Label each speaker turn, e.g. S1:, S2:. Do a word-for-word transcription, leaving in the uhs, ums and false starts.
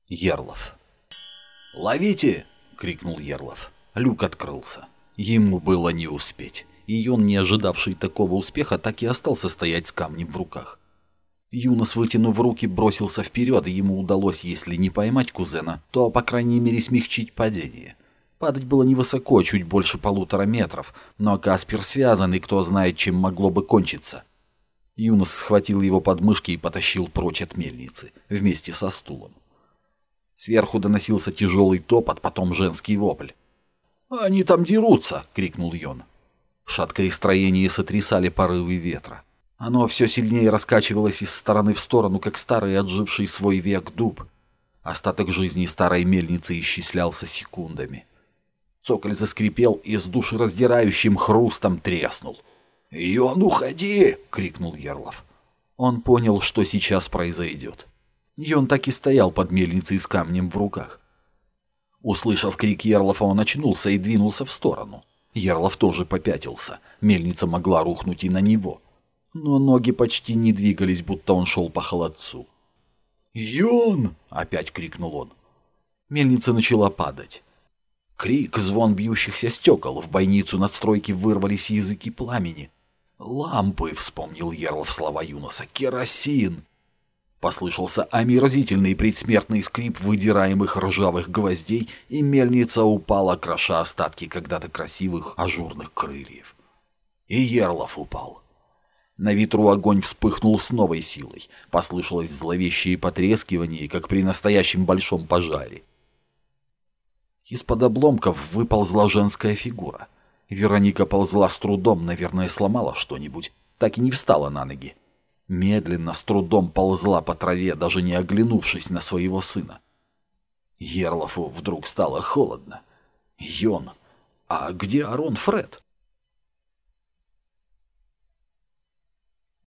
S1: Ерлов. «Ловите!» — крикнул Ерлов. Люк открылся. Ему было не успеть. И он, не ожидавший такого успеха, так и остался стоять с камнем в руках. Юнос, вытянув руки, бросился вперед, и ему удалось, если не поймать кузена, то, по крайней мере, смягчить падение. Падать было невысоко, чуть больше полутора метров, но Каспер связан, и кто знает, чем могло бы кончиться. Юнос схватил его под мышки и потащил прочь от мельницы, вместе со стулом. Сверху доносился тяжелый топот, потом женский вопль. «Они там дерутся!» — крикнул Йон. Шаткое строение сотрясали порывы ветра. Оно все сильнее раскачивалось из стороны в сторону, как старый отживший свой век дуб. Остаток жизни старой мельницы исчислялся секундами. Цоколь заскрипел и с душераздирающим хрустом треснул. «Йон, уходи!» — крикнул Ерлов. Он понял, что сейчас произойдет. Йон так и стоял под мельницей с камнем в руках. Услышав крик Ерлова, он очнулся и двинулся в сторону. Ерлов тоже попятился. Мельница могла рухнуть и на него. Но ноги почти не двигались, будто он шел по холодцу. «Йон!» — опять крикнул он. Мельница начала падать. Крик, звон бьющихся стекол. В бойницу надстройки вырвались языки пламени. «Лампы!» — вспомнил Ерлов слова Юноса. «Керосин!» Послышался омерзительный предсмертный скрип выдираемых ржавых гвоздей, и мельница упала, кроша остатки когда-то красивых ажурных крыльев. И Ерлов упал. На ветру огонь вспыхнул с новой силой. Послышалось зловещее потрескивание, как при настоящем большом пожаре. Из-под обломков выползла женская фигура. Вероника ползла с трудом, наверное, сломала что-нибудь, так и не встала на ноги. Медленно, с трудом ползла по траве, даже не оглянувшись на своего сына. Ерлову вдруг стало холодно. Йон, а где Арон Фред?